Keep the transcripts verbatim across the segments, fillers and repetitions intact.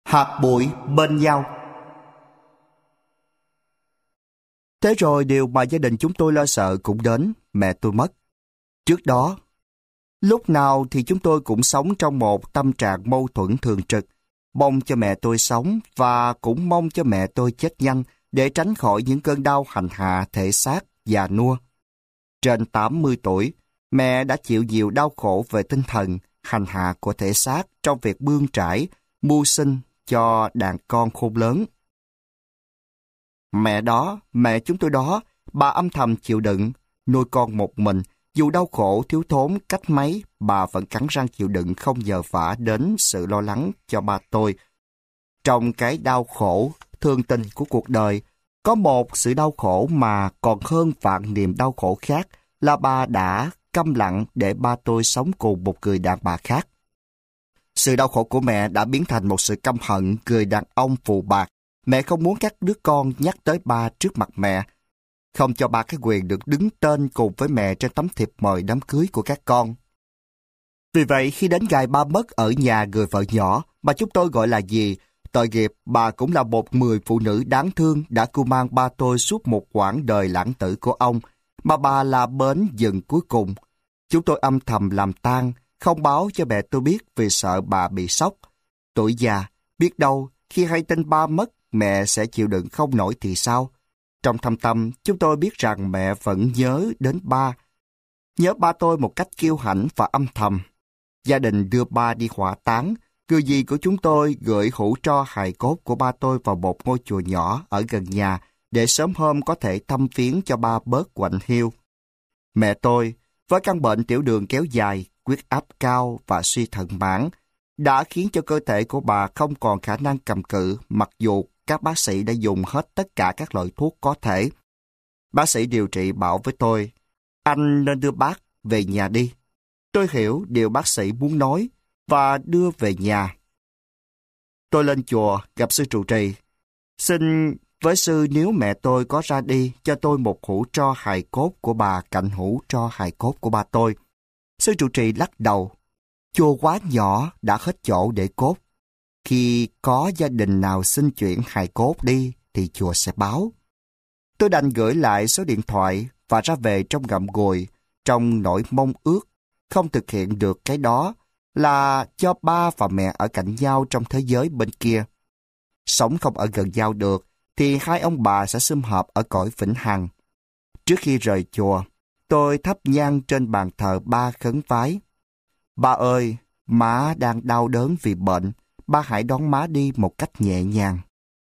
Hạt bụi bên nhau. Thế rồi điều mà gia đình chúng tôi lo sợ cũng đến, mẹ tôi mất. Trước đó, lúc nào thì chúng tôi cũng sống trong một tâm trạng mâu thuẫn thường trực, mong cho mẹ tôi sống và cũng mong cho mẹ tôi chết nhanh để tránh khỏi những cơn đau hành hạ thể xác già nua. Trên tám mươi tuổi, mẹ đã chịu nhiều đau khổ về tinh thần, hành hạ của thể xác trong việc bươn trải, mưu sinh cho đàn con khôn lớn. Mẹ đó, mẹ chúng tôi đó, bà âm thầm chịu đựng, nuôi con một mình, dù đau khổ thiếu thốn cách mấy, bà vẫn cắn răng chịu đựng không nhờ vả đến sự lo lắng cho ba tôi. Trong cái đau khổ, thương tình của cuộc đời, có một sự đau khổ mà còn hơn vạn niềm đau khổ khác là bà đã câm lặng để ba tôi sống cùng một người đàn bà khác. Sự đau khổ của mẹ đã biến thành một sự căm hận người đàn ông phù bạc. Mẹ không muốn các đứa con nhắc tới ba trước mặt mẹ, không cho ba cái quyền được đứng tên cùng với mẹ trên tấm thiệp mời đám cưới của các con. Vì vậy, khi đến ngày ba mất ở nhà người vợ nhỏ, mà chúng tôi gọi là dì, tội nghiệp bà cũng là một người phụ nữ đáng thương đã cưu mang ba tôi suốt một quãng đời lãng tử của ông, mà bà là bến dừng cuối cùng. Chúng tôi âm thầm làm tang, không báo cho mẹ tôi biết vì sợ bà bị sốc. Tuổi già, biết đâu, khi hay tin ba mất, mẹ sẽ chịu đựng không nổi thì sao? Trong thâm tâm, chúng tôi biết rằng mẹ vẫn nhớ đến ba. Nhớ ba tôi một cách kiêu hãnh và âm thầm. Gia đình đưa ba đi hỏa táng. Người dì của chúng tôi gửi hũ tro hài cốt của ba tôi vào một ngôi chùa nhỏ ở gần nhà để sớm hôm có thể thăm viếng cho ba bớt quạnh hiu. Mẹ tôi, với căn bệnh tiểu đường kéo dài, huyết áp cao và suy thận mãn, đã khiến cho cơ thể của bà không còn khả năng cầm cự mặc dù các bác sĩ đã dùng hết tất cả các loại thuốc có thể. Bác sĩ điều trị bảo với tôi, anh nên đưa bác về nhà đi. Tôi hiểu điều bác sĩ muốn nói và đưa về nhà. Tôi lên chùa gặp sư trụ trì. Xin với sư nếu mẹ tôi có ra đi cho tôi một hũ tro hài cốt của bà cạnh hũ tro hài cốt của ba tôi. Sư trụ trì lắc đầu. Chùa quá nhỏ đã hết chỗ để cốt. Khi có gia đình nào xin chuyển hài cốt đi thì chùa sẽ báo. Tôi đành gửi lại số điện thoại và ra về trong ngậm ngùi, trong nỗi mong ước không thực hiện được cái đó là cho ba và mẹ ở cạnh nhau trong thế giới bên kia. Sống không ở gần nhau được thì hai ông bà sẽ sum họp ở cõi vĩnh hằng. Trước khi rời chùa, tôi thắp nhang trên bàn thờ ba khấn vái. Ba ơi, má đang đau đớn vì bệnh, ba hãy đón má đi một cách nhẹ nhàng.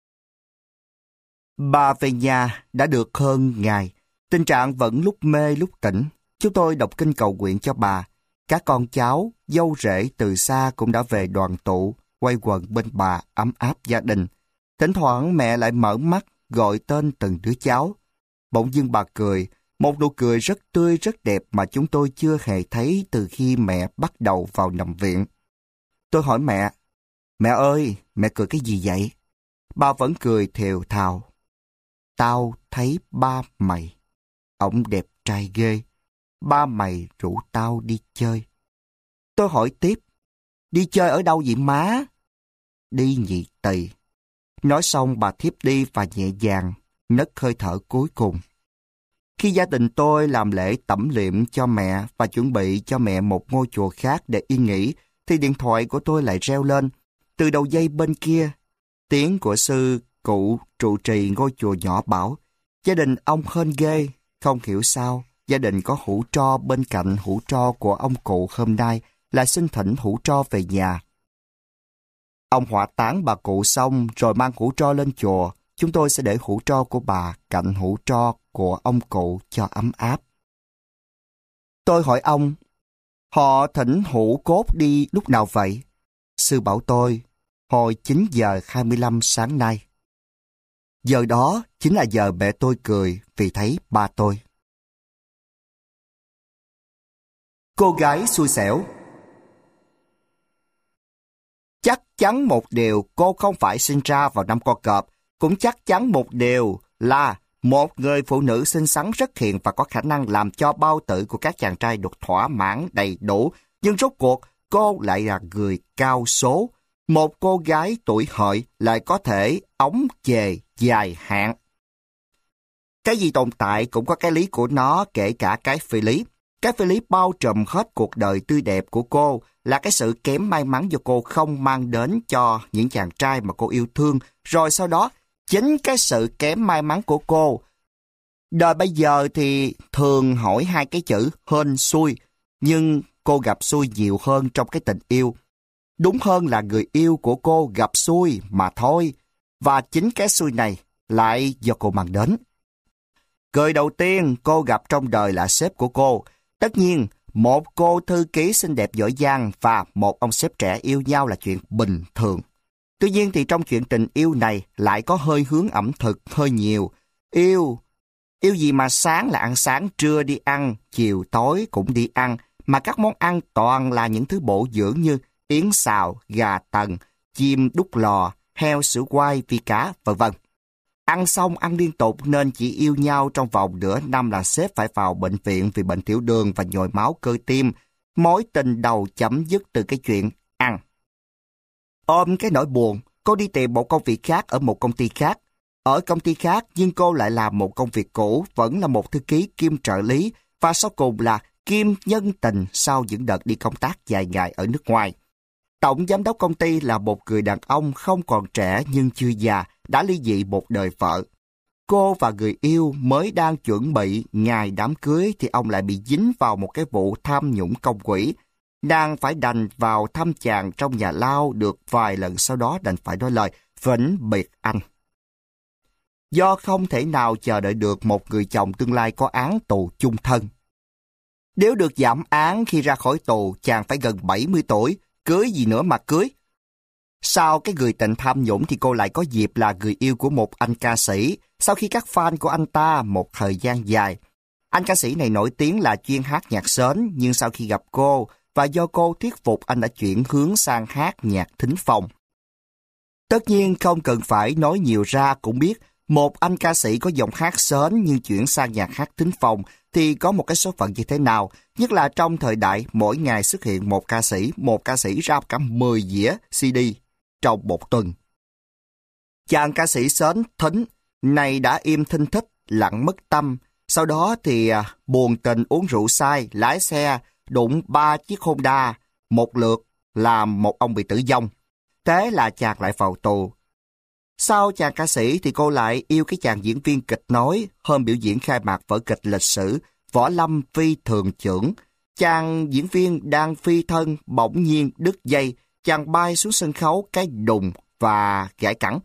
Bà về nhà đã được hơn ngày, tình trạng vẫn lúc mê lúc tỉnh. Chúng tôi đọc kinh cầu nguyện cho bà. Các con cháu, dâu rể từ xa cũng đã về đoàn tụ, quay quần bên bà ấm áp gia đình. Thỉnh thoảng mẹ lại mở mắt, gọi tên từng đứa cháu. Bỗng dưng bà cười, một nụ cười rất tươi rất đẹp mà chúng tôi chưa hề thấy từ khi mẹ bắt đầu vào nằm viện. Tôi hỏi mẹ, mẹ ơi, mẹ cười cái gì vậy? Bà vẫn cười thều thào. Tao thấy ba mày, ổng đẹp trai ghê. Ba mày rủ tao đi chơi. Tôi hỏi tiếp, đi chơi ở đâu vậy má? Đi Nhị Tỳ. Nói xong bà thiếp đi và nhẹ nhàng, nấc hơi thở cuối cùng. Khi gia đình tôi làm lễ tẩm liệm cho mẹ và chuẩn bị cho mẹ một ngôi chùa khác để yên nghỉ, thì điện thoại của tôi lại reo lên. Từ đầu dây bên kia, tiếng của sư cụ trụ trì ngôi chùa nhỏ bảo, gia đình ông hên ghê, không hiểu sao. Gia đình có hũ tro bên cạnh hũ tro của ông cụ hôm nay là xin thỉnh hũ tro về nhà. Ông hỏa táng bà cụ xong rồi mang hũ tro lên chùa. Chúng tôi sẽ để hũ tro của bà cạnh hũ tro của ông cụ cho ấm áp. Tôi hỏi ông, họ thỉnh hũ cốt đi lúc nào vậy? Sư bảo tôi, hồi chín giờ hai mươi lăm sáng nay. Giờ đó chính là giờ mẹ tôi cười vì thấy ba tôi. Cô gái xui xẻo. Chắc chắn một điều cô không phải sinh ra vào năm con cọp, cũng chắc chắn một điều là một người phụ nữ xinh xắn rất hiền và có khả năng làm cho bao tử của các chàng trai được thỏa mãn đầy đủ, nhưng rốt cuộc cô lại là người cao số. Một cô gái tuổi hợi lại có thể ống chề dài hạn. Cái gì tồn tại cũng có cái lý của nó, kể cả cái phi lý. Cái phi lý bao trùm hết cuộc đời tươi đẹp của cô là cái sự kém may mắn do cô không mang đến cho những chàng trai mà cô yêu thương. Rồi sau đó, chính cái sự kém may mắn của cô. Đời bây giờ thì thường hỏi hai cái chữ hên xui, nhưng cô gặp xui nhiều hơn trong cái tình yêu. Đúng hơn là người yêu của cô gặp xui mà thôi. Và chính cái xui này lại do cô mang đến. Người đầu tiên cô gặp trong đời là sếp của cô. Tất nhiên, một cô thư ký xinh đẹp giỏi giang và một ông sếp trẻ yêu nhau là chuyện bình thường. Tuy nhiên thì trong chuyện tình yêu này lại có hơi hướng ẩm thực hơi nhiều. Yêu, yêu gì mà sáng là ăn sáng, trưa đi ăn, chiều tối cũng đi ăn. Mà các món ăn toàn là những thứ bổ dưỡng như yến xào, gà tần, chim đút lò, heo sữa quay, vi cá, vân vân. Ăn xong ăn liên tục nên chỉ yêu nhau trong vòng nửa năm là sếp phải vào bệnh viện vì bệnh tiểu đường và nhồi máu cơ tim. Mối tình đầu chấm dứt từ cái chuyện ăn. Ôm cái nỗi buồn, cô đi tìm một công việc khác ở một công ty khác. Ở công ty khác nhưng cô lại làm một công việc cũ, vẫn là một thư ký kiêm trợ lý và sau cùng là kiêm nhân tình sau những đợt đi công tác dài ngày ở nước ngoài. Tổng giám đốc công ty là một người đàn ông không còn trẻ nhưng chưa già, đã ly dị một đời vợ. Cô và người yêu mới đang chuẩn bị ngày đám cưới thì ông lại bị dính vào một cái vụ tham nhũng công quỹ. Nàng phải đành vào thăm chàng trong nhà lao được vài lần, sau đó đành phải nói lời vĩnh biệt anh. Do không thể nào chờ đợi được một người chồng tương lai có án tù chung thân. Nếu được giảm án khi ra khỏi tù, chàng phải gần bảy mươi tuổi, cưới gì nữa mà cưới. Sau cái người tình tham nhũng thì cô lại có dịp là người yêu của một anh ca sĩ, sau khi các fan của anh ta một thời gian dài. Anh ca sĩ này nổi tiếng là chuyên hát nhạc sến, nhưng sau khi gặp cô, và do cô thuyết phục anh đã chuyển hướng sang hát nhạc thính phòng. Tất nhiên không cần phải nói nhiều ra cũng biết, một anh ca sĩ có giọng hát sến nhưng chuyển sang nhạc hát thính phòng thì có một cái số phận như thế nào, nhất là trong thời đại mỗi ngày xuất hiện một ca sĩ, một ca sĩ ra cả mười dĩa xê đê trong một tuần. Chàng ca sĩ sến thính này đã im thinh thích, lặng mất tâm, sau đó thì à, buồn tình uống rượu say, lái xe, đụng ba chiếc Honda, một lượt làm một ông bị tử vong. Thế là chàng lại vào tù. Sau chàng ca sĩ thì cô lại yêu cái chàng diễn viên kịch nói. Hôm biểu diễn khai mạc vở kịch lịch sử Võ Lâm Phi Thường Chưởng, chàng diễn viên đang phi thân bỗng nhiên đứt dây, chàng bay xuống sân khấu cái đùng và gãy cẳng.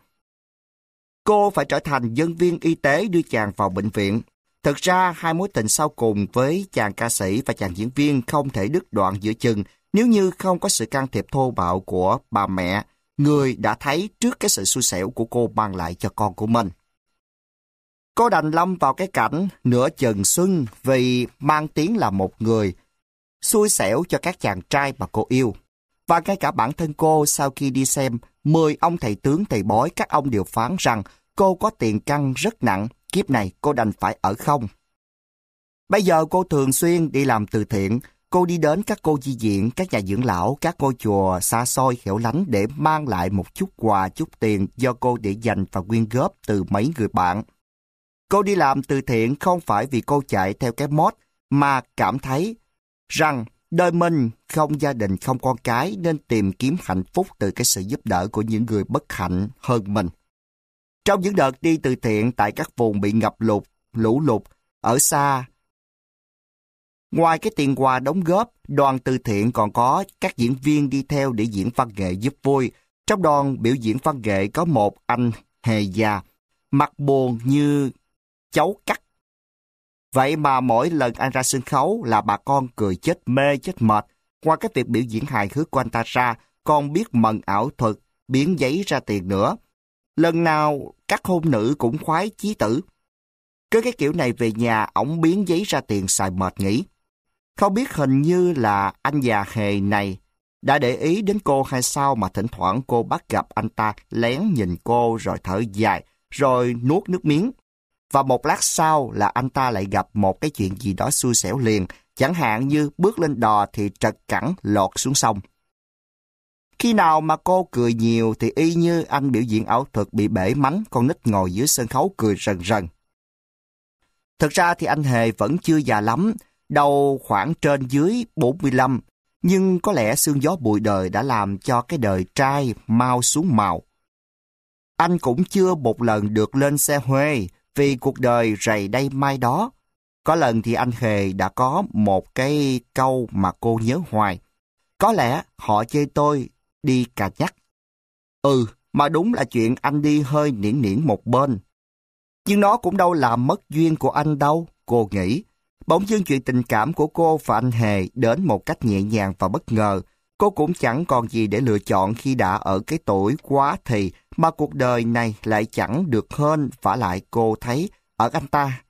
Cô phải trở thành nhân viên y tế đưa chàng vào bệnh viện. Thực ra hai mối tình sau cùng với chàng ca sĩ và chàng diễn viên không thể đứt đoạn giữa chừng nếu như không có sự can thiệp thô bạo của bà mẹ, người đã thấy trước cái sự xui xẻo của cô mang lại cho con của mình. Cô đành lâm vào cái cảnh nửa chừng xuân vì mang tiếng là một người xui xẻo cho các chàng trai mà cô yêu. Và ngay cả bản thân cô sau khi đi xem mười ông thầy tướng thầy bói, các ông đều phán rằng cô có tiền căn rất nặng, kiếp này cô đành phải ở không. Bây giờ cô thường xuyên đi làm từ thiện, cô đi đến các cô nhi viện, các nhà dưỡng lão, các ngôi chùa xa xôi hẻo lánh để mang lại một chút quà, chút tiền do cô để dành và quyên góp từ mấy người bạn. Cô đi làm từ thiện không phải vì cô chạy theo cái mốt, mà cảm thấy rằng đời mình không gia đình, không con cái nên tìm kiếm hạnh phúc từ cái sự giúp đỡ của những người bất hạnh hơn mình. Trong những đợt đi từ thiện tại các vùng bị ngập lụt, lũ lụt, ở xa, ngoài cái tiền quà đóng góp, đoàn từ thiện còn có các diễn viên đi theo để diễn văn nghệ giúp vui. Trong đoàn biểu diễn văn nghệ có một anh hề già, mặt buồn như cháu cắt. Vậy mà mỗi lần anh ra sân khấu là bà con cười chết mê chết mệt. Ngoài cái việc biểu diễn hài hước của anh ta ra, còn biết mần ảo thuật, biến giấy ra tiền nữa. Lần nào các hôn nữ cũng khoái chí tử. Cứ cái kiểu này về nhà, ổng biến giấy ra tiền xài mệt nghỉ. Không biết hình như là anh già hề này đã để ý đến cô hay sao mà thỉnh thoảng cô bắt gặp anh ta lén nhìn cô rồi thở dài, rồi nuốt nước miếng. Và một lát sau là anh ta lại gặp một cái chuyện gì đó xui xẻo liền, chẳng hạn như bước lên đò thì trật cẳng lọt xuống sông. Khi nào mà cô cười nhiều thì y như anh biểu diễn ảo thuật bị bể mánh, con nít ngồi dưới sân khấu cười rần rần. Thực ra thì anh Hề vẫn chưa già lắm, đầu khoảng trên dưới bốn mươi lăm, nhưng có lẽ sương gió bụi đời đã làm cho cái đời trai mau xuống màu. Anh cũng chưa một lần được lên xe Huê vì cuộc đời rầy đây mai đó. Có lần thì anh Hề đã có một cái câu mà cô nhớ hoài. Có lẽ họ chê tôi đi cà nhắc. Ừ, mà đúng là chuyện anh đi hơi niễn niễn một bên. Nhưng nó cũng đâu làm mất duyên của anh đâu, cô nghĩ. Bỗng dưng chuyện tình cảm của cô và anh Hề đến một cách nhẹ nhàng và bất ngờ. Cô cũng chẳng còn gì để lựa chọn khi đã ở cái tuổi quá thì mà cuộc đời này lại chẳng được hơn, vả lại cô thấy ở anh ta.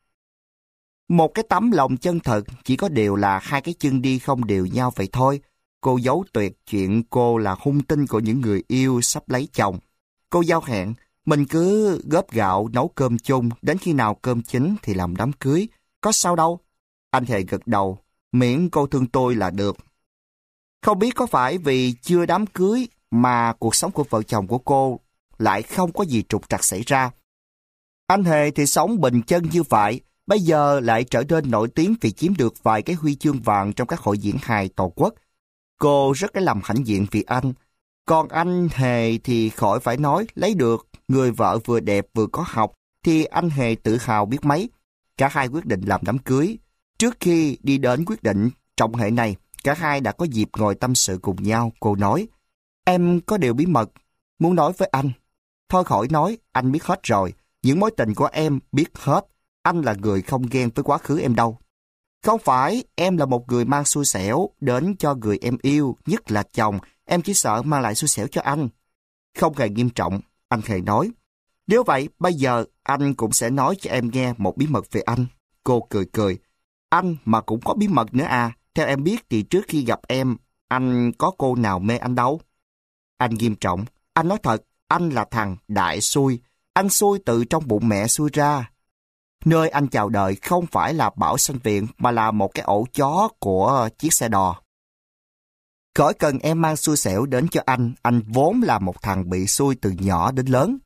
Một cái tấm lòng chân thật, chỉ có điều là hai cái chân đi không đều nhau vậy thôi. Cô giấu tuyệt chuyện cô là hung tinh của những người yêu sắp lấy chồng. Cô giao hẹn, mình cứ góp gạo nấu cơm chung, đến khi nào cơm chín thì làm đám cưới. Có sao đâu. Anh Hề gật đầu, miễn cô thương tôi là được. Không biết có phải vì chưa đám cưới mà cuộc sống của vợ chồng của cô lại không có gì trục trặc xảy ra. Anh Hề thì sống bình chân như vậy, bây giờ lại trở nên nổi tiếng vì chiếm được vài cái huy chương vàng trong các hội diễn hài toàn quốc. Cô rất cái lòng hãnh diện vì anh. Còn anh Hề thì khỏi phải nói, lấy được người vợ vừa đẹp vừa có học thì anh Hề tự hào biết mấy. Cả hai quyết định làm đám cưới. Trước khi đi đến quyết định trọng hệ này, cả hai đã có dịp ngồi tâm sự cùng nhau. Cô nói, em có điều bí mật muốn nói với anh. Thôi khỏi nói, anh biết hết rồi. Những mối tình của em biết hết. Anh là người không ghen với quá khứ em đâu. Không phải em là một người mang xui xẻo đến cho người em yêu, nhất là chồng. Em chỉ sợ mang lại xui xẻo cho anh. Không hề nghiêm trọng, anh Hề nói. Nếu vậy, bây giờ anh cũng sẽ nói cho em nghe một bí mật về anh. Cô cười cười. Anh mà cũng có bí mật nữa à? Theo em biết thì trước khi gặp em, anh có cô nào mê anh đâu? Anh nghiêm trọng. Anh nói thật, anh là thằng đại xui. Anh xui từ trong bụng mẹ xui ra. Nơi anh chào đời không phải là Bảo Sanh Viện mà là một cái ổ chó của chiếc xe đò. Khỏi cần em mang xui xẻo đến cho anh, anh vốn là một thằng bị xui từ nhỏ đến lớn.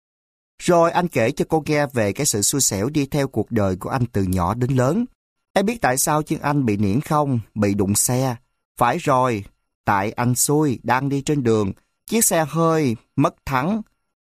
Rồi anh kể cho cô nghe về cái sự xui xẻo đi theo cuộc đời của anh từ nhỏ đến lớn. Em biết tại sao chân anh bị niễn không? Bị đụng xe. Phải rồi, tại anh xui, đang đi trên đường, chiếc xe hơi mất thắng.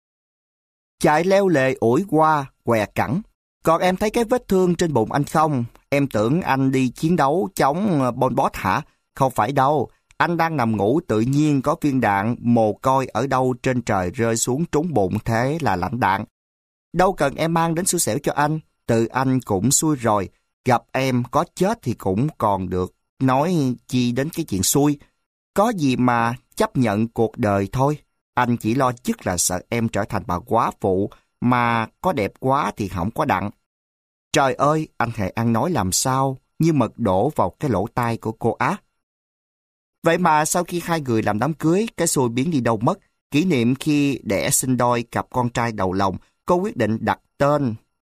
Chạy leo lề ủi qua, què cẳng. Còn em thấy cái vết thương trên bụng anh không? Em tưởng anh đi chiến đấu chống Pol Pot hả? Không phải đâu. Anh đang nằm ngủ tự nhiên có viên đạn mồ côi ở đâu trên trời rơi xuống trúng bụng, thế là lãnh đạn. Đâu cần em mang đến xui xẻo cho anh. Tự anh cũng xui rồi. Gặp em có chết thì cũng còn được. Nói chi đến cái chuyện xui. Có gì mà chấp nhận cuộc đời thôi. Anh chỉ lo chức là sợ em trở thành bà quá phụ. Mà có đẹp quá thì không có đặng. Trời ơi, anh Hề ăn nói làm sao như mật đổ vào cái lỗ tai của cô á. Vậy mà sau khi hai người làm đám cưới, cái xui biến đi đâu mất. Kỷ niệm khi đẻ sinh đôi cặp con trai đầu lòng, cô quyết định đặt tên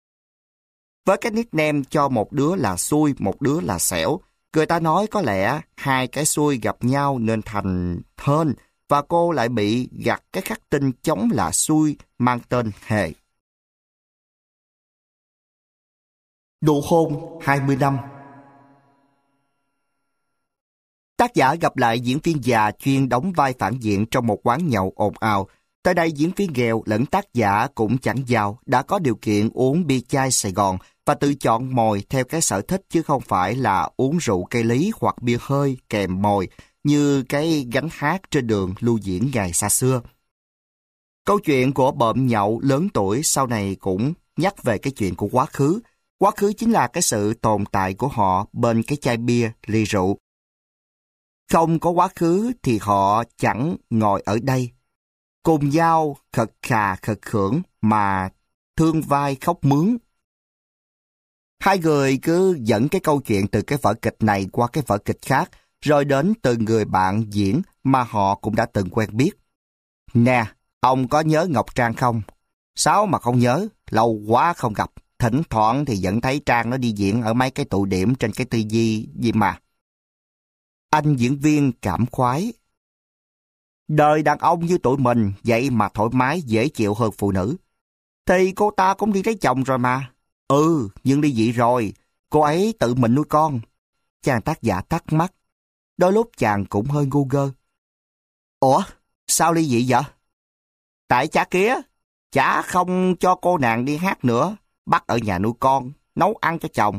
với cái nickname cho một đứa là xui, một đứa là xẻo. Người ta nói có lẽ hai cái xui gặp nhau nên thành hên, và cô lại bị gặt cái khắc tinh chống là xui mang tên Hề. Nụ hôn hai mươi năm. Tác giả gặp lại diễn viên già chuyên đóng vai phản diện trong một quán nhậu ồn ào. Tới đây diễn viên nghèo lẫn tác giả cũng chẳng giàu, đã có điều kiện uống bia chai Sài Gòn và tự chọn mồi theo cái sở thích chứ không phải là uống rượu cây lý hoặc bia hơi kèm mồi như cái gánh hát trên đường lưu diễn ngày xa xưa. Câu chuyện của bợm nhậu lớn tuổi sau này cũng nhắc về cái chuyện của quá khứ. Quá khứ chính là cái sự tồn tại của họ bên cái chai bia, ly rượu. Không có quá khứ thì họ chẳng ngồi ở đây. Cùng nhau khật khà khật khưởng mà thương vai khóc mướn. Hai người cứ dẫn cái câu chuyện từ cái vở kịch này qua cái vở kịch khác, rồi đến từ người bạn diễn mà họ cũng đã từng quen biết. Nè, ông có nhớ Ngọc Trang không? Sao mà không nhớ, lâu quá không gặp. Thỉnh thoảng thì vẫn thấy Trang nó đi diễn ở mấy cái tụ điểm trên cái ti vi gì mà. Anh diễn viên cảm khoái. Đời đàn ông như tụi mình vậy mà thoải mái dễ chịu hơn phụ nữ. Thì cô ta cũng đi lấy chồng rồi mà. Ừ, nhưng ly dị rồi, cô ấy tự mình nuôi con. Chàng tác giả thắc mắc. Đôi lúc chàng cũng hơi ngu ngơ. Ủa, sao ly dị vậy? Tại cha kia, chả không cho cô nàng đi hát nữa, bắt ở nhà nuôi con, nấu ăn cho chồng.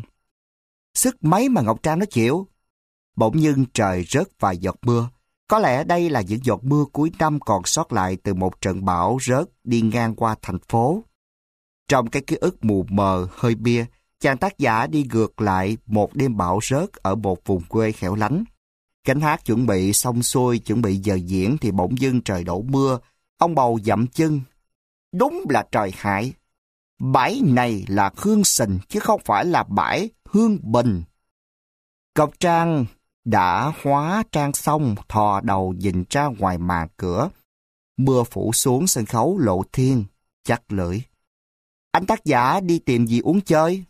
Sức mấy mà Ngọc Trang nó chịu. Bỗng dưng trời rớt vài giọt mưa. Có lẽ đây là những giọt mưa cuối năm còn sót lại từ một trận bão rớt đi ngang qua thành phố. Trong cái ký ức mù mờ, hơi bia, chàng tác giả đi ngược lại một đêm bão rớt ở một vùng quê hẻo lánh. Cánh hát chuẩn bị xong xuôi, chuẩn bị giờ diễn thì bỗng dưng trời đổ mưa. Ông bầu dậm chân. Đúng là trời hại. Bãi này là Hương Sình chứ không phải là bãi Hương Bình. Ngọc Trang đã hóa trang xong, thò đầu nhìn ra ngoài màn cửa. Mưa phủ xuống sân khấu lộ thiên, chắc lưỡi. Anh tác giả đi tìm gì uống chơi?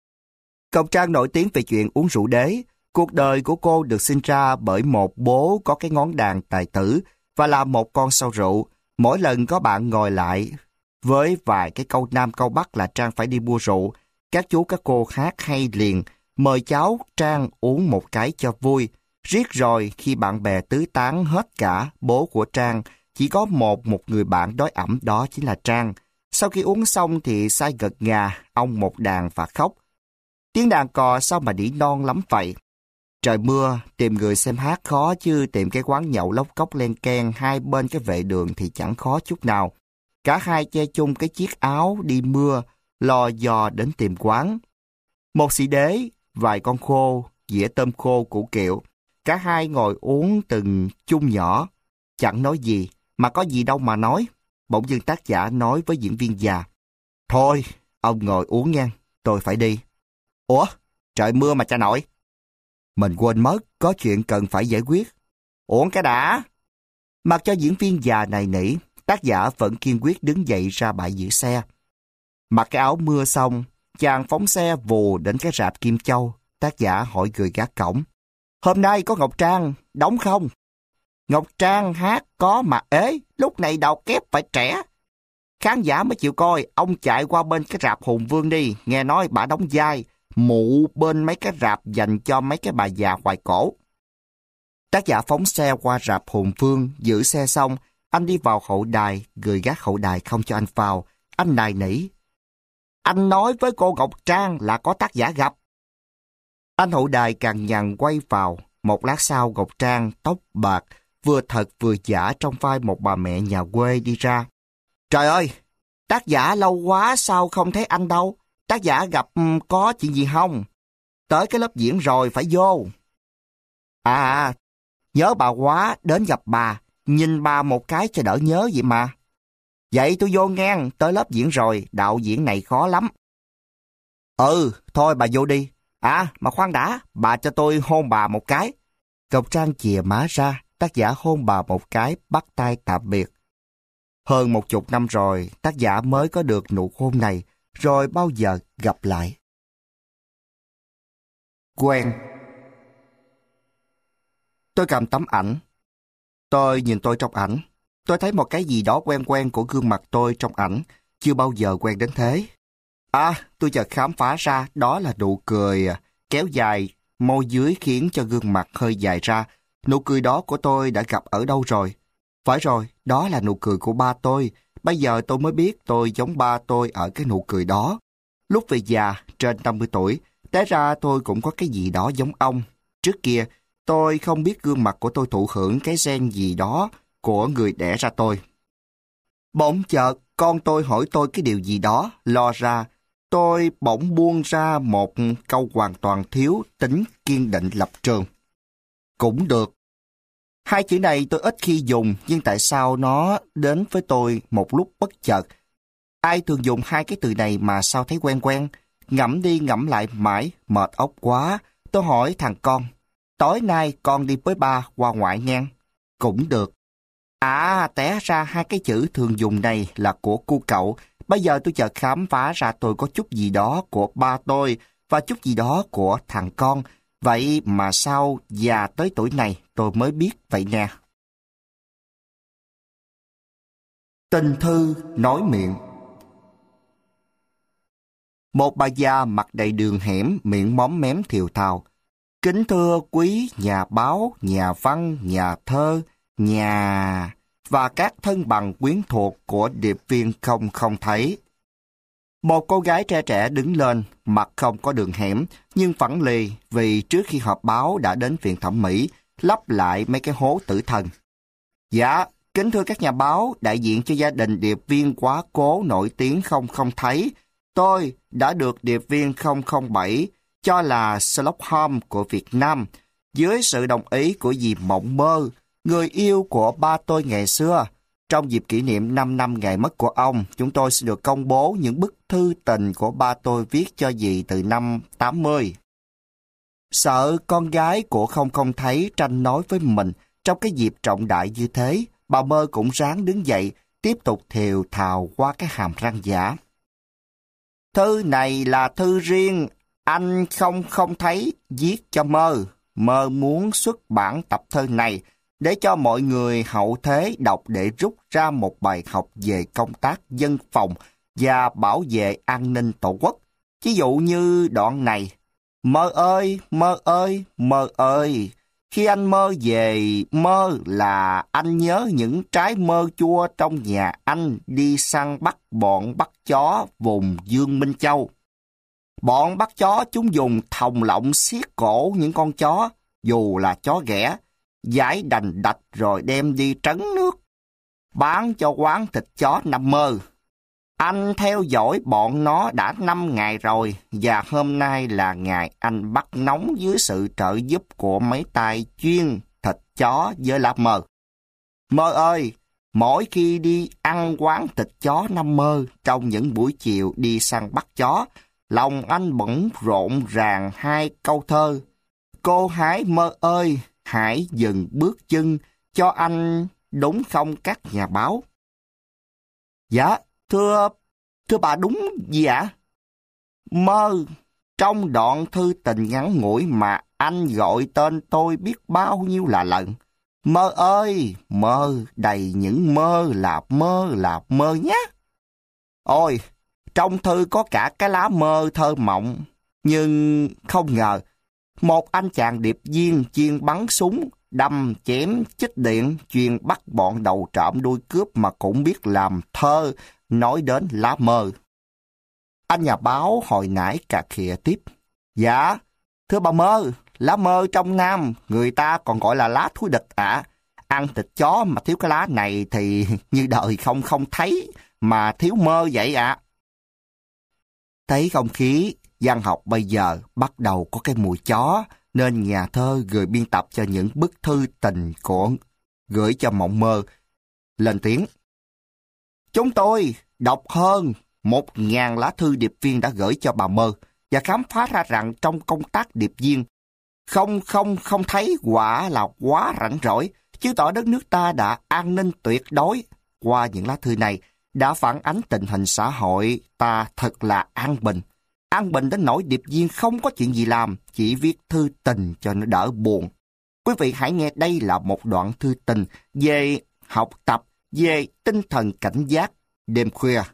Ngọc Trang nổi tiếng về chuyện uống rượu đế. Cuộc đời của cô được sinh ra bởi một bố có cái ngón đàn tài tử và là một con sâu rượu. Mỗi lần có bạn ngồi lại với vài cái câu nam câu bắc là Trang phải đi mua rượu. Các chú các cô hát hay liền, mời cháu Trang uống một cái cho vui. Riết rồi khi bạn bè tứ tán hết cả, bố của Trang chỉ có một một người bạn đói ẩm, đó chính là Trang. Sau khi uống xong thì say gật ngà, ông một đàn và khóc. Tiếng đàn cò sao mà đĩ non lắm vậy? Trời mưa, tìm người xem hát khó chứ tìm cái quán nhậu lóc cốc len keng hai bên cái vệ đường thì chẳng khó chút nào. Cả hai che chung cái chiếc áo đi mưa, lò dò đến tìm quán. Một xì đế, vài con khô, dĩa tôm khô củ kiệu. Cả hai ngồi uống từng chung nhỏ. Chẳng nói gì, mà có gì đâu mà nói. Bỗng dưng tác giả nói với diễn viên già. Thôi, ông ngồi uống nha, tôi phải đi. Ủa, trời mưa mà cha nội. Mình quên mất, có chuyện cần phải giải quyết. Uống cái đã. Mặc cho diễn viên già này nỉ, tác giả vẫn kiên quyết đứng dậy ra bãi giữ xe. Mặc cái áo mưa xong, chàng phóng xe vù đến cái rạp Kim Châu. Tác giả hỏi người gác cổng. Hôm nay có Ngọc Trang, đóng không? Ngọc Trang hát có mà ế, lúc này đầu kép phải trẻ. Khán giả mới chịu coi, ông chạy qua bên cái rạp Hùng Vương đi, nghe nói bà đóng vai, mụ bên mấy cái rạp dành cho mấy cái bà già hoài cổ. Tác giả phóng xe qua rạp Hùng Vương, giữ xe xong, anh đi vào hậu đài, người gác hậu đài không cho anh vào. Anh nài nỉ. Anh nói với cô Ngọc Trang là có tác giả gặp. Anh hậu đài càng nhằn quay vào. Một lát sau Ngọc Trang, tóc bạc, vừa thật vừa giả trong vai một bà mẹ nhà quê đi ra. Trời ơi, tác giả lâu quá sao không thấy anh đâu? Tác giả gặp có chuyện gì không? Tới cái lớp diễn rồi phải vô. À, nhớ bà quá, đến gặp bà, nhìn bà một cái cho đỡ nhớ vậy mà. Vậy tôi vô ngang, tới lớp diễn rồi, đạo diễn này khó lắm. Ừ, thôi bà vô đi. À, mà khoan đã, bà cho tôi hôn bà một cái. Ngọc Trang chìa má ra, tác giả hôn bà một cái, bắt tay tạm biệt. Hơn một chục năm rồi, tác giả mới có được nụ hôn này, rồi bao giờ gặp lại. Quen. Tôi cầm tấm ảnh. Tôi nhìn tôi trong ảnh. Tôi thấy một cái gì đó quen quen của gương mặt tôi trong ảnh, chưa bao giờ quen đến thế. À, tôi chợt khám phá ra đó là nụ cười kéo dài, môi dưới khiến cho gương mặt hơi dài ra. Nụ cười đó của tôi đã gặp ở đâu rồi? Phải rồi, đó là nụ cười của ba tôi. Bây giờ tôi mới biết tôi giống ba tôi ở cái nụ cười đó. Lúc về già, trên năm mươi tuổi, té ra tôi cũng có cái gì đó giống ông. Trước kia, tôi không biết gương mặt của tôi thụ hưởng cái gen gì đó của người đẻ ra tôi. Bỗng chợt, con tôi hỏi tôi cái điều gì đó, lo ra. Tôi bỗng buông ra một câu hoàn toàn thiếu tính kiên định lập trường. Cũng được. Hai chữ này tôi ít khi dùng, nhưng tại sao nó đến với tôi một lúc bất chợt? Ai thường dùng hai cái từ này mà sao thấy quen quen? Ngẫm đi ngẫm lại mãi, mệt óc quá. Tôi hỏi thằng con, tối nay con đi với ba qua ngoại ngang. Cũng được. À, té ra hai cái chữ thường dùng này là của cu cậu. Bây giờ tôi chợt khám phá ra tôi có chút gì đó của ba tôi và chút gì đó của thằng con. Vậy mà sao già tới tuổi này tôi mới biết vậy nè. Tình thư nói miệng. Một bà già mặt đầy đường hẻm, miệng móm mém thều thào. Kính thưa quý nhà báo, nhà văn, nhà thơ, nhà... và các thân bằng quyến thuộc của điệp viên không không thấy. Một cô gái trẻ trẻ đứng lên, mặt không có đường hẻm, nhưng phẳng lì vì trước khi họp báo đã đến viện thẩm mỹ, lắp lại mấy cái hố tử thần. Dạ, kính thưa các nhà báo, đại diện cho gia đình điệp viên quá cố nổi tiếng không không thấy, tôi đã được điệp viên không không bảy cho là Sherlock Holmes của Việt Nam, dưới sự đồng ý của dì Mộng Mơ, người yêu của ba tôi ngày xưa. Trong dịp kỷ niệm năm năm ngày mất của ông, chúng tôi sẽ được công bố những bức thư tình của ba tôi viết cho dì từ năm tám mươi. Sợ con gái của không không thấy tranh nói với mình trong cái dịp trọng đại như thế, bà Mơ cũng ráng đứng dậy, tiếp tục thều thào qua cái hàm răng giả. Thư này là thư riêng, anh không không thấy viết cho Mơ. Mơ muốn xuất bản tập thơ này để cho mọi người hậu thế đọc để rút ra một bài học về công tác dân phòng và bảo vệ an ninh tổ quốc. Ví dụ như đoạn này: Mơ ơi, Mơ ơi, Mơ ơi, khi anh mơ về mơ là anh nhớ những trái mơ chua trong nhà anh đi săn bắt bọn bắt chó vùng Dương Minh Châu. Bọn bắt chó chúng dùng thòng lọng siết cổ những con chó, dù là chó ghẻ, giải đành đạch rồi đem đi trấn nước, bán cho quán thịt chó nằm mơ. Anh theo dõi bọn nó đã năm ngày rồi, và hôm nay là ngày anh bắt nóng dưới sự trợ giúp của mấy tay chuyên thịt chó với lá mơ. Mơ ơi, mỗi khi đi ăn quán thịt chó năm mơ, trong những buổi chiều đi săn bắt chó, lòng anh bỗng rộn ràng hai câu thơ. Cô hái Mơ ơi, hãy dừng bước chân cho anh, đúng không các nhà báo? Dạ, thưa, thưa bà đúng gì ạ? Mơ, trong đoạn thư tình ngắn ngủi mà anh gọi tên tôi biết bao nhiêu là lần. Mơ ơi, mơ, đầy những mơ là mơ là mơ nhé. Ôi, trong thư có cả cái lá mơ thơ mộng, nhưng không ngờ, một anh chàng điệp viên chuyên bắn súng, đâm chém chích điện, chuyên bắt bọn đầu trộm đuôi cướp mà cũng biết làm thơ, nói đến lá mơ. Anh nhà báo hồi nãy cà khịa tiếp. Dạ, thưa bà Mơ, lá mơ trong Nam, người ta còn gọi là lá thúi địch ạ. À. Ăn thịt chó mà thiếu cái lá này thì như đời không không thấy, mà thiếu mơ vậy ạ. À. Thấy không khí văn học bây giờ bắt đầu có cái mùi chó, nên nhà thơ gửi biên tập cho những bức thư tình của gửi cho Mộng Mơ lên tiếng. Chúng tôi đọc hơn một ngàn lá thư điệp viên đã gửi cho bà Mơ và khám phá ra rằng trong công tác điệp viên, không không không thấy quả là quá rảnh rỗi, chứng tỏ đất nước ta đã an ninh tuyệt đối. Qua những lá thư này đã phản ánh tình hình xã hội ta thật là an bình. An bình đến nỗi điệp viên không có chuyện gì làm, chỉ viết thư tình cho nó đỡ buồn. Quý vị hãy nghe đây là một đoạn thư tình về học tập, về tinh thần cảnh giác đêm khuya.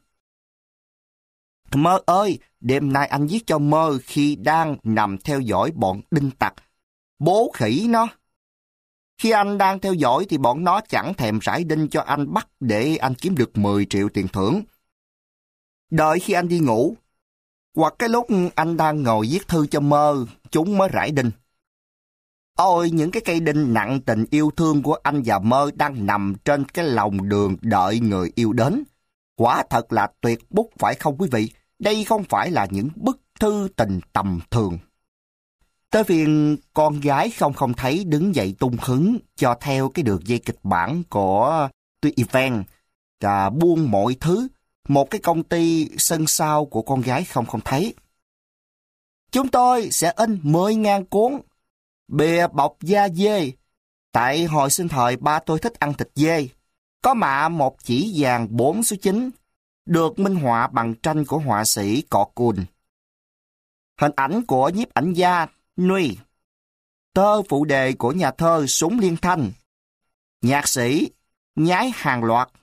Mơ ơi, đêm nay anh viết cho Mơ khi đang nằm theo dõi bọn đinh tặc. Bố khỉ nó! Khi anh đang theo dõi thì bọn nó chẳng thèm rải đinh cho anh bắt để anh kiếm được mười triệu tiền thưởng. Đợi khi anh đi ngủ, hoặc cái lúc anh đang ngồi viết thư cho Mơ, chúng mới rải đinh. Ôi, những cái cây đinh nặng tình yêu thương của anh và Mơ đang nằm trên cái lòng đường đợi người yêu đến. Quả thật là tuyệt bút phải không quý vị? Đây không phải là những bức thư tình tầm thường. Tới phiên con gái không không thấy đứng dậy tung hứng cho theo cái đường dây kịch bản của Tuy Event và buông mọi thứ, một cái công ty sân sau của con gái không không thấy. Chúng tôi sẽ in mười nghìn cuốn bìa bọc da dê. Tại hồi sinh thời ba tôi thích ăn thịt dê. Có mạ một chỉ vàng bốn số chín, được minh họa bằng tranh của họa sĩ Cọ Cùn. Hình ảnh của nhiếp ảnh gia Nuy. Tơ phụ đề của nhà thơ Súng Liên Thanh. Nhạc sĩ nhái hàng loạt.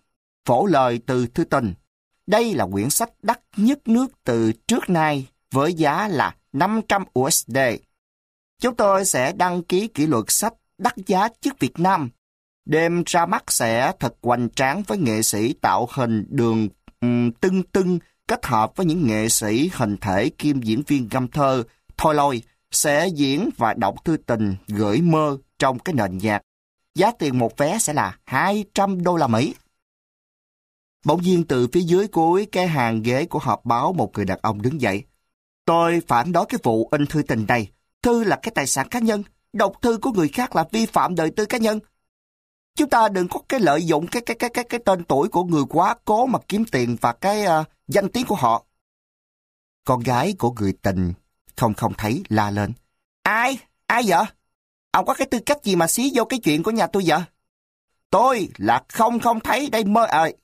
Phổ lời từ thư tình. Đây là quyển sách đắt nhất nước từ trước nay với giá là năm trăm đô la. Chúng tôi sẽ đăng ký kỷ luật sách đắt giá nhất Việt Nam. Đêm ra mắt sẽ thật hoành tráng với nghệ sĩ tạo hình đường um, tưng tưng kết hợp với những nghệ sĩ hình thể kiêm diễn viên ngâm thơ. Thôi lôi sẽ diễn và đọc thư tình gửi mơ trong cái nền nhạc. Giá tiền một vé sẽ là hai trăm đô la Mỹ. Bỗng nhiên từ phía dưới cuối cái hàng ghế của họp báo một người đàn ông đứng dậy. Tôi phản đối cái vụ in thư tình này. Thư là cái tài sản cá nhân. Đọc thư của người khác là vi phạm đời tư cá nhân. Chúng ta đừng có cái lợi dụng cái cái cái cái cái tên tuổi của người quá cố mà kiếm tiền và cái uh, danh tiếng của họ. Con gái của người tình không không thấy la lên. Ai? Ai vậy? Ông có cái tư cách gì mà xí vô cái chuyện của nhà tôi vậy? Tôi là không không thấy đây Mơ ơi.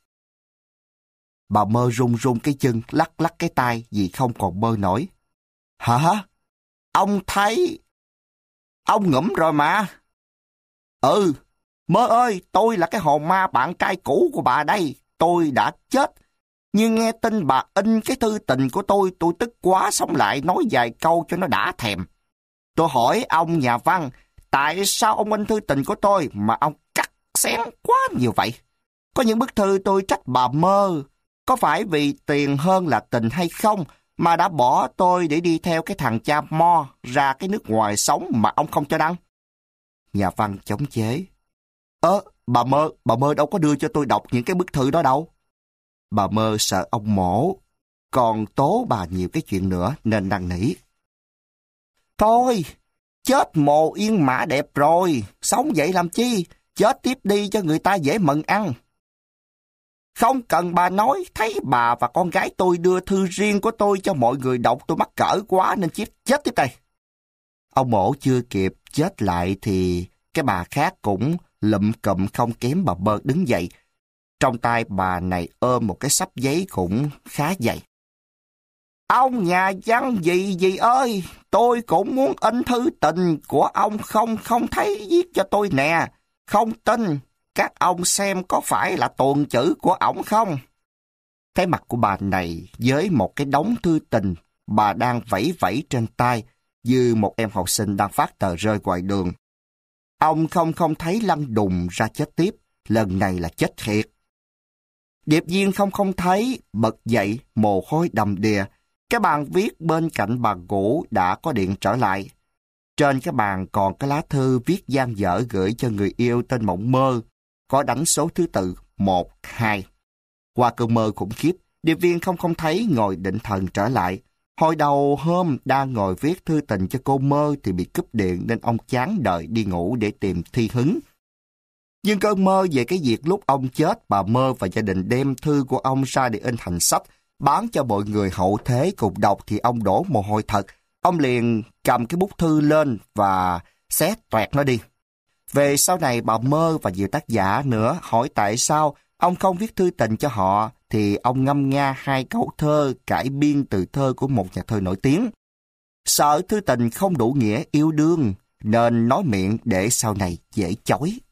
Bà Mơ run run cái chân, lắc lắc cái tay vì không còn mơ nổi. Hả? Ông thấy... Ông ngủm rồi mà. Ừ, Mơ ơi, tôi là cái hồn ma bạn trai cũ của bà đây. Tôi đã chết. Nhưng nghe tin bà in cái thư tình của tôi, tôi tức quá sống lại nói vài câu cho nó đã thèm. Tôi hỏi ông nhà văn, tại sao ông in thư tình của tôi mà ông cắt xén quá nhiều vậy? Có những bức thư tôi trách bà Mơ, có phải vì tiền hơn là tình hay không mà đã bỏ tôi để đi theo cái thằng cha Mo ra cái nước ngoài sống mà ông không cho đăng? Nhà văn chống chế. Ơ, bà Mơ, bà Mơ đâu có đưa cho tôi đọc những cái bức thư đó đâu. Bà Mơ sợ ông mổ, còn tố bà nhiều cái chuyện nữa nên năn nỉ. Thôi, chết mồ yên mã đẹp rồi, sống vậy làm chi, chết tiếp đi cho người ta dễ mận ăn. Không cần bà nói, thấy bà và con gái tôi đưa thư riêng của tôi cho mọi người đọc, tôi mắc cỡ quá nên chết, chết tiếp đây. Ông mổ chưa kịp chết lại thì cái bà khác cũng lụm cụm không kém bà Mơ đứng dậy. Trong tay bà này ôm một cái xấp giấy cũng khá dày. Ông nhà văn gì gì ơi, tôi cũng muốn in thư tình của ông không không thấy viết cho tôi nè. Không tin, các ông xem có phải là tuần chữ của ổng không? Cái mặt của bà này với một cái đống thư tình bà đang vẫy vẫy trên tay như một em học sinh đang phát tờ rơi ngoài đường. Ông không không thấy lăn đùng ra chết tiếp, lần này là chết thiệt. Điệp viên không không thấy bật dậy mồ hôi đầm đìa. Cái bàn viết bên cạnh bàn ngủ đã có điện trở lại. Trên cái bàn còn cái lá thư viết dang dở gửi cho người yêu tên Mộng Mơ, có đánh số thứ tự một, hai. Qua cơn mơ khủng khiếp, điệp viên không không thấy ngồi định thần trở lại. Hồi đầu hôm đang ngồi viết thư tình cho cô Mơ thì bị cúp điện nên ông chán đợi đi ngủ để tìm thi hứng. Nhưng cơn mơ về cái việc lúc ông chết, bà Mơ và gia đình đem thư của ông ra để in thành sách, bán cho mọi người hậu thế cùng đọc thì ông đổ mồ hôi thật. Ông liền cầm cái bút thư lên và xé toẹt nó đi. Về sau này bà Mơ và nhiều tác giả nữa hỏi tại sao ông không viết thư tình cho họ, thì ông ngâm nga hai câu thơ cải biên từ thơ của một nhà thơ nổi tiếng. Sợ thư tình không đủ nghĩa yêu đương nên nói miệng để sau này dễ chối.